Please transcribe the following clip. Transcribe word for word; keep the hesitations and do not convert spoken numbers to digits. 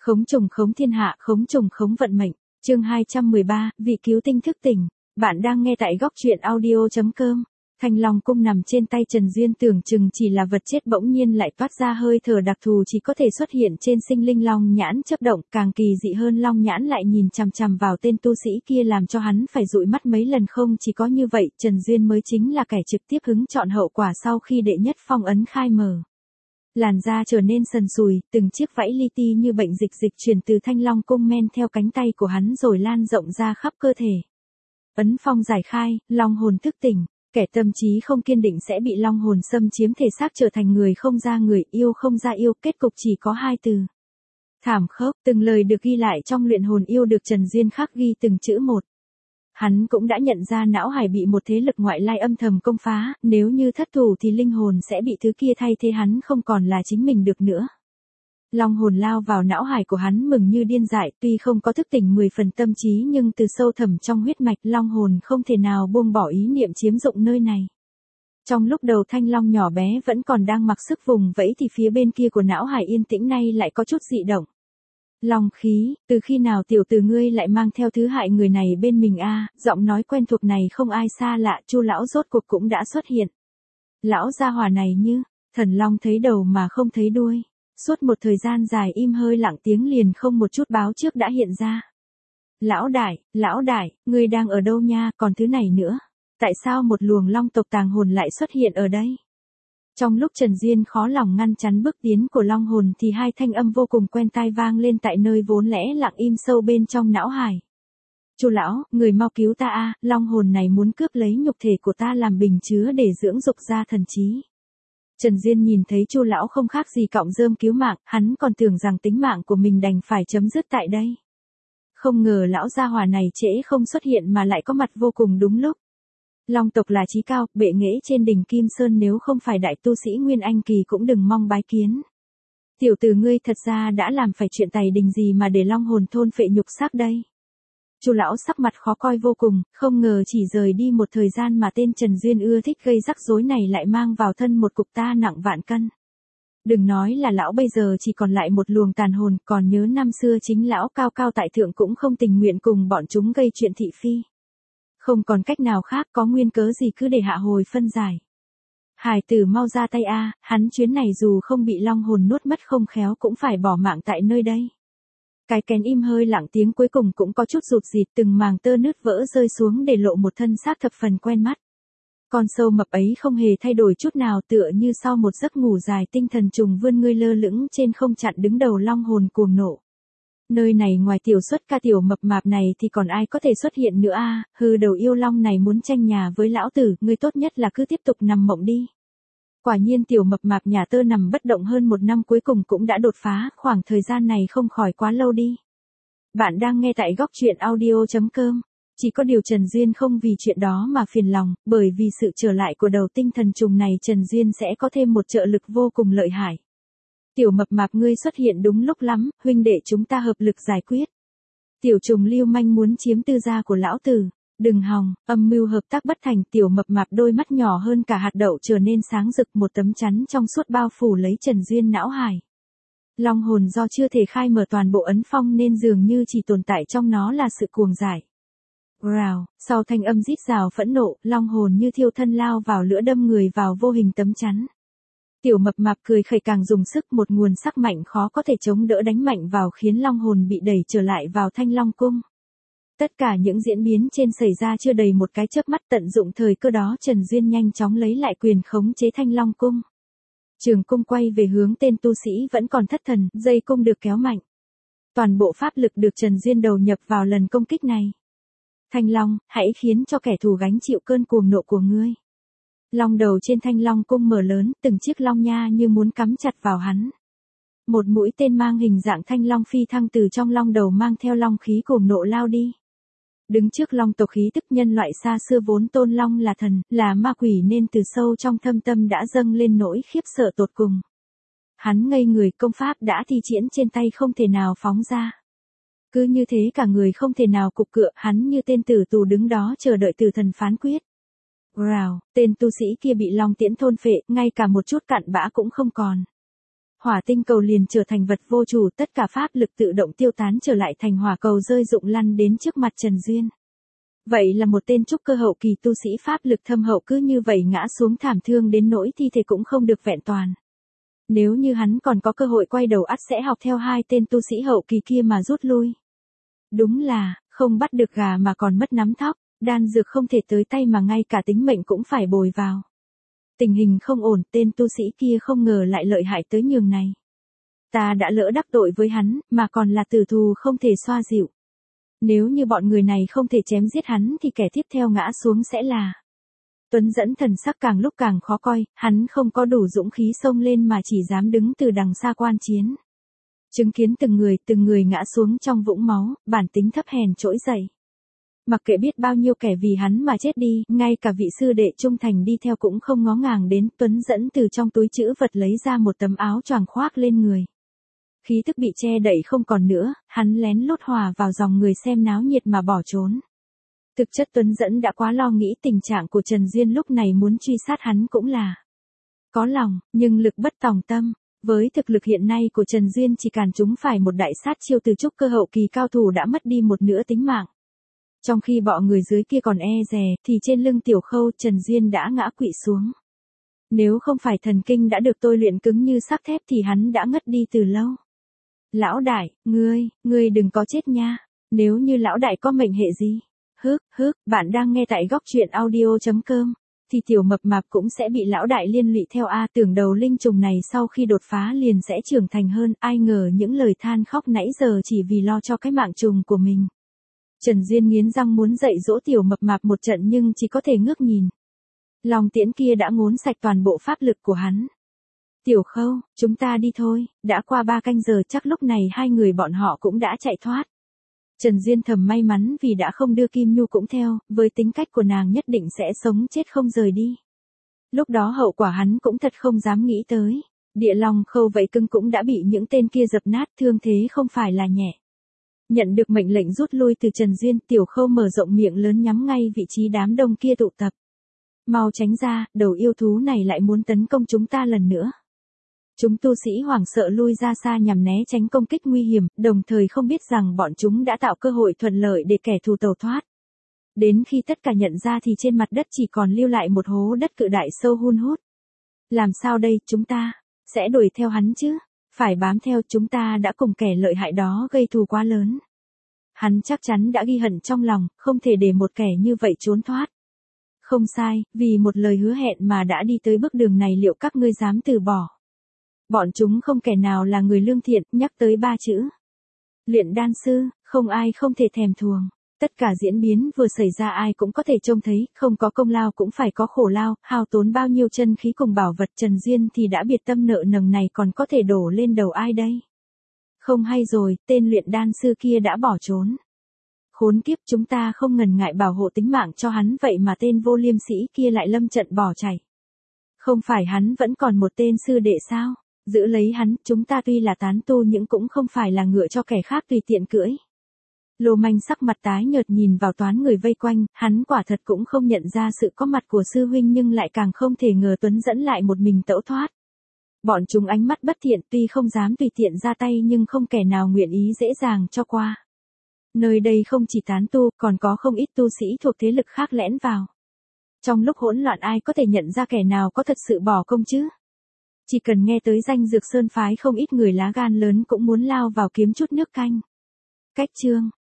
Khống trùng khống thiên hạ, khống trùng khống vận mệnh. Chương hai trăm mười ba, vị cứu tinh thức tỉnh. Bạn đang nghe tại góc truyện audio chấm com. Thanh Long cung nằm trên tay Trần Duyên tưởng chừng chỉ là vật chết bỗng nhiên lại toát ra hơi thở đặc thù chỉ có thể xuất hiện trên sinh linh long nhãn chớp động, càng kỳ dị hơn long nhãn lại nhìn chằm chằm vào tên tu sĩ kia làm cho hắn phải dụi mắt mấy lần. Không chỉ có như vậy, Trần Duyên mới chính là kẻ trực tiếp hứng chọn hậu quả sau khi đệ nhất phong ấn khai mở. Làn da trở nên sần sùi, từng chiếc vảy li ti như bệnh dịch dịch truyền từ Thanh Long cung men theo cánh tay của hắn rồi lan rộng ra khắp cơ thể. Ấn phong giải khai, long hồn thức tỉnh. Kẻ tâm trí không kiên định sẽ bị long hồn xâm chiếm thể xác trở thành người không ra người, yêu không ra yêu, kết cục chỉ có hai từ. Thảm khốc. Từng lời được ghi lại trong luyện hồn yêu được Trần Duyên khắc ghi từng chữ một. Hắn cũng đã nhận ra não hải bị một thế lực ngoại lai âm thầm công phá, nếu như thất thủ thì linh hồn sẽ bị thứ kia thay thế, hắn không còn là chính mình được nữa. Long hồn lao vào não hải của hắn mừng như điên dại, tuy không có thức tỉnh mười phần tâm trí nhưng từ sâu thẳm trong huyết mạch long hồn không thể nào buông bỏ ý niệm chiếm dụng nơi này. Trong lúc đầu thanh long nhỏ bé vẫn còn đang mặc sức vùng vẫy thì phía bên kia của não hải yên tĩnh nay lại có chút dị động. Long khí, từ khi nào tiểu tử ngươi lại mang theo thứ hại người này bên mình a? Giọng nói quen thuộc này không ai xa lạ, Chu lão rốt cuộc cũng đã xuất hiện. Lão gia hỏa này như thần long thấy đầu mà không thấy đuôi. Suốt một thời gian dài im hơi lặng tiếng liền không một chút báo trước đã hiện ra. Lão đại, lão đại, ngươi đang ở đâu nha? Còn thứ này nữa, tại sao một luồng long tộc tàng hồn lại xuất hiện ở đây? Trong lúc Trần Duyên khó lòng ngăn chắn bước tiến của long hồn thì hai thanh âm vô cùng quen tai vang lên tại nơi vốn lẽ lặng im sâu bên trong não hải. Chu lão, người mau cứu ta a, long hồn này muốn cướp lấy nhục thể của ta làm bình chứa để dưỡng dục ra thần trí. Trần Duyên nhìn thấy Chu lão không khác gì cọng rơm cứu mạng, hắn còn tưởng rằng tính mạng của mình đành phải chấm dứt tại đây. Không ngờ lão gia hỏa này trễ không xuất hiện mà lại có mặt vô cùng đúng lúc. Long tộc là chí cao, bệ nghệ trên đỉnh Kim Sơn, nếu không phải đại tu sĩ Nguyên Anh kỳ cũng đừng mong bái kiến. Tiểu tử ngươi thật ra đã làm phải chuyện tày đình gì mà để long hồn thôn phệ nhục xác đây? Chu lão sắc mặt khó coi vô cùng, không ngờ chỉ rời đi một thời gian mà tên Trần Duyên ưa thích gây rắc rối này lại mang vào thân một cục ta nặng vạn cân. Đừng nói là lão bây giờ chỉ còn lại một luồng tàn hồn, còn nhớ năm xưa chính lão cao cao tại thượng cũng không tình nguyện cùng bọn chúng gây chuyện thị phi. Không còn cách nào khác, có nguyên cớ gì cứ để hạ hồi phân giải. Hải tử mau ra tay a, hắn chuyến này dù không bị long hồn nuốt mất không khéo cũng phải bỏ mạng tại nơi đây. Cái kén im hơi lặng tiếng cuối cùng cũng có chút rụt rịt, từng màng tơ nứt vỡ rơi xuống để lộ một thân xác thập phần quen mắt. Con sâu mập ấy không hề thay đổi chút nào, tựa như sau một giấc ngủ dài tinh thần trùng vươn ngươi lơ lửng trên không chặn đứng đầu long hồn cuồng nộ. Nơi này ngoài tiểu xuất ca tiểu mập mạp này thì còn ai có thể xuất hiện nữa a? Hư đầu yêu long này muốn tranh nhà với lão tử, ngươi tốt nhất là cứ tiếp tục nằm mộng đi. Quả nhiên tiểu mập mạp nhà tơ nằm bất động hơn một năm cuối cùng cũng đã đột phá, khoảng thời gian này không khỏi quá lâu đi. Bạn đang nghe tại góc truyện audio chấm com. Chỉ có điều Trần Duyên không vì chuyện đó mà phiền lòng, bởi vì sự trở lại của đầu tinh thần trùng này Trần Duyên sẽ có thêm một trợ lực vô cùng lợi hại. Tiểu mập mạp ngươi xuất hiện đúng lúc lắm, huynh đệ chúng ta hợp lực giải quyết. Tiểu trùng lưu manh muốn chiếm tư gia của lão tử. Đừng hòng, âm mưu hợp tác bất thành. Tiểu mập mạp đôi mắt nhỏ hơn cả hạt đậu trở nên sáng rực, một tấm chắn trong suốt bao phủ lấy Trần Duyên não hải. Long hồn do chưa thể khai mở toàn bộ ấn phong nên dường như chỉ tồn tại trong nó là sự cuồng giải. Rào, sau thanh âm rít rào phẫn nộ, long hồn như thiêu thân lao vào lửa đâm người vào vô hình tấm chắn. Tiểu mập mạp cười khẩy càng dùng sức, một nguồn sắc mạnh khó có thể chống đỡ đánh mạnh vào khiến long hồn bị đẩy trở lại vào Thanh Long cung. Tất cả những diễn biến trên xảy ra chưa đầy một cái chớp mắt, tận dụng thời cơ đó Trần Duyên nhanh chóng lấy lại quyền khống chế Thanh Long cung. Trường cung quay về hướng tên tu sĩ vẫn còn thất thần, dây cung được kéo mạnh. Toàn bộ pháp lực được Trần Duyên đầu nhập vào lần công kích này. Thanh Long, hãy khiến cho kẻ thù gánh chịu cơn cuồng nộ của ngươi. Long đầu trên Thanh Long cung mở lớn, từng chiếc long nha như muốn cắm chặt vào hắn. Một mũi tên mang hình dạng thanh long phi thăng từ trong long đầu mang theo long khí cuồng nộ lao đi. Đứng trước long tộc khí tức nhân loại xa xưa vốn tôn long là thần, là ma quỷ nên từ sâu trong thâm tâm đã dâng lên nỗi khiếp sợ tột cùng. Hắn ngây người, công pháp đã thi triển trên tay không thể nào phóng ra. Cứ như thế cả người không thể nào cục cựa, hắn như tên tử tù đứng đó chờ đợi tử thần phán quyết. Rào, tên tu sĩ kia bị long tiễn thôn phệ, ngay cả một chút cặn bã cũng không còn. hỏa tinh cầu liền trở thành vật vô chủ, tất cả pháp lực tự động tiêu tán trở lại thành hỏa cầu rơi rụng lăn đến trước mặt Trần Duyên. Vậy là một tên trúc cơ hậu kỳ tu sĩ pháp lực thâm hậu cứ như vậy ngã xuống thảm thương đến nỗi thi thể cũng không được vẹn toàn. Nếu như hắn còn có cơ hội quay đầu ắt sẽ học theo hai tên tu sĩ hậu kỳ kia mà rút lui. Đúng là, không bắt được gà mà còn mất nắm thóc, đan dược không thể tới tay mà ngay cả tính mệnh cũng phải bồi vào. Tình hình không ổn, tên tu sĩ kia không ngờ lại lợi hại tới nhường này. Ta đã lỡ đắc tội với hắn, mà còn là tử thù không thể xoa dịu. Nếu như bọn người này không thể chém giết hắn thì kẻ tiếp theo ngã xuống sẽ là... Tuấn Dẫn thần sắc càng lúc càng khó coi, hắn không có đủ dũng khí xông lên mà chỉ dám đứng từ đằng xa quan chiến. Chứng kiến từng người từng người ngã xuống trong vũng máu, bản tính thấp hèn trỗi dậy. Mặc kệ biết bao nhiêu kẻ vì hắn mà chết đi, ngay cả vị sư đệ trung thành đi theo cũng không ngó ngàng đến. Tuấn Dẫn từ trong túi trữ vật lấy ra một tấm áo choàng khoác lên người. Khí tức bị che đậy không còn nữa, hắn lén lút hòa vào dòng người xem náo nhiệt mà bỏ trốn. Thực chất Tuấn Dẫn đã quá lo nghĩ tình trạng của Trần Duyên lúc này, muốn truy sát hắn cũng là có lòng, nhưng lực bất tòng tâm. Với thực lực hiện nay của Trần Duyên chỉ càn chúng phải một đại sát chiêu từ trúc cơ hậu kỳ cao thủ đã mất đi một nửa tính mạng. Trong khi bọn người dưới kia còn e dè, thì trên lưng Tiểu Khâu Trần Duyên đã ngã quỵ xuống. Nếu không phải thần kinh đã được tôi luyện cứng như sắt thép thì hắn đã ngất đi từ lâu. Lão đại, ngươi, ngươi đừng có chết nha. Nếu như lão đại có mệnh hệ gì? Hức, hức, bạn đang nghe tại góc truyện audio chấm com. Thì tiểu mập mạp cũng sẽ bị lão đại liên lụy theo a. Tưởng đầu linh trùng này sau khi đột phá liền sẽ trưởng thành hơn, ai ngờ những lời than khóc nãy giờ chỉ vì lo cho cái mạng trùng của mình. Trần Duyên nghiến răng muốn dạy dỗ tiểu mập mạp một trận nhưng chỉ có thể ngước nhìn. Lòng tiễn kia đã ngốn sạch toàn bộ pháp lực của hắn. Tiểu Khâu, chúng ta đi thôi, đã qua ba canh giờ chắc lúc này hai người bọn họ cũng đã chạy thoát. Trần Duyên thầm may mắn vì đã không đưa Kim Nhu cũng theo, với tính cách của nàng nhất định sẽ sống chết không rời đi. Lúc đó hậu quả hắn cũng thật không dám nghĩ tới. Địa Long Khâu vậy cưng cũng đã bị những tên kia dập nát, thương thế không phải là nhẹ. Nhận được mệnh lệnh rút lui từ Trần Duyên, Tiểu Khâu mở rộng miệng lớn nhắm ngay vị trí đám đông kia tụ tập. Mau tránh ra, đầu yêu thú này lại muốn tấn công chúng ta lần nữa. Chúng tu sĩ hoảng sợ lui ra xa nhằm né tránh công kích nguy hiểm, đồng thời không biết rằng bọn chúng đã tạo cơ hội thuận lợi để kẻ thù tẩu thoát. Đến khi tất cả nhận ra thì trên mặt đất chỉ còn lưu lại một hố đất cự đại sâu hun hút. Làm sao đây, chúng ta sẽ đuổi theo hắn chứ? Phải bám theo, chúng ta đã cùng kẻ lợi hại đó gây thù quá lớn. Hắn chắc chắn đã ghi hận trong lòng, không thể để một kẻ như vậy trốn thoát. Không sai, vì một lời hứa hẹn mà đã đi tới bước đường này, liệu các ngươi dám từ bỏ? Bọn chúng không kẻ nào là người lương thiện, nhắc tới ba chữ luyện đan sư, không ai không thể thèm thuồng. Tất cả diễn biến vừa xảy ra ai cũng có thể trông thấy, không có công lao cũng phải có khổ lao, hao tốn bao nhiêu chân khí cùng bảo vật. Trần Duyên thì đã biệt tâm nợ nần này còn có thể đổ lên đầu ai đây? Không hay rồi, tên luyện đan sư kia đã bỏ trốn. Khốn kiếp, chúng ta không ngần ngại bảo hộ tính mạng cho hắn, vậy mà tên vô liêm sĩ kia lại lâm trận bỏ chạy. Không phải hắn vẫn còn một tên sư đệ sao? Giữ lấy hắn, chúng ta tuy là tán tu nhưng cũng không phải là ngựa cho kẻ khác tùy tiện cưỡi. Lô Manh sắc mặt tái nhợt nhìn vào toán người vây quanh, hắn quả thật cũng không nhận ra sự có mặt của sư huynh nhưng lại càng không thể ngờ Tuấn Dẫn lại một mình tẩu thoát. Bọn chúng ánh mắt bất thiện, tuy không dám tùy tiện ra tay nhưng không kẻ nào nguyện ý dễ dàng cho qua. Nơi đây không chỉ tán tu, còn có không ít tu sĩ thuộc thế lực khác lẻn vào. Trong lúc hỗn loạn ai có thể nhận ra kẻ nào có thật sự bỏ công chứ? Chỉ cần nghe tới danh Dược Sơn phái không ít người lá gan lớn cũng muốn lao vào kiếm chút nước canh. Cách chương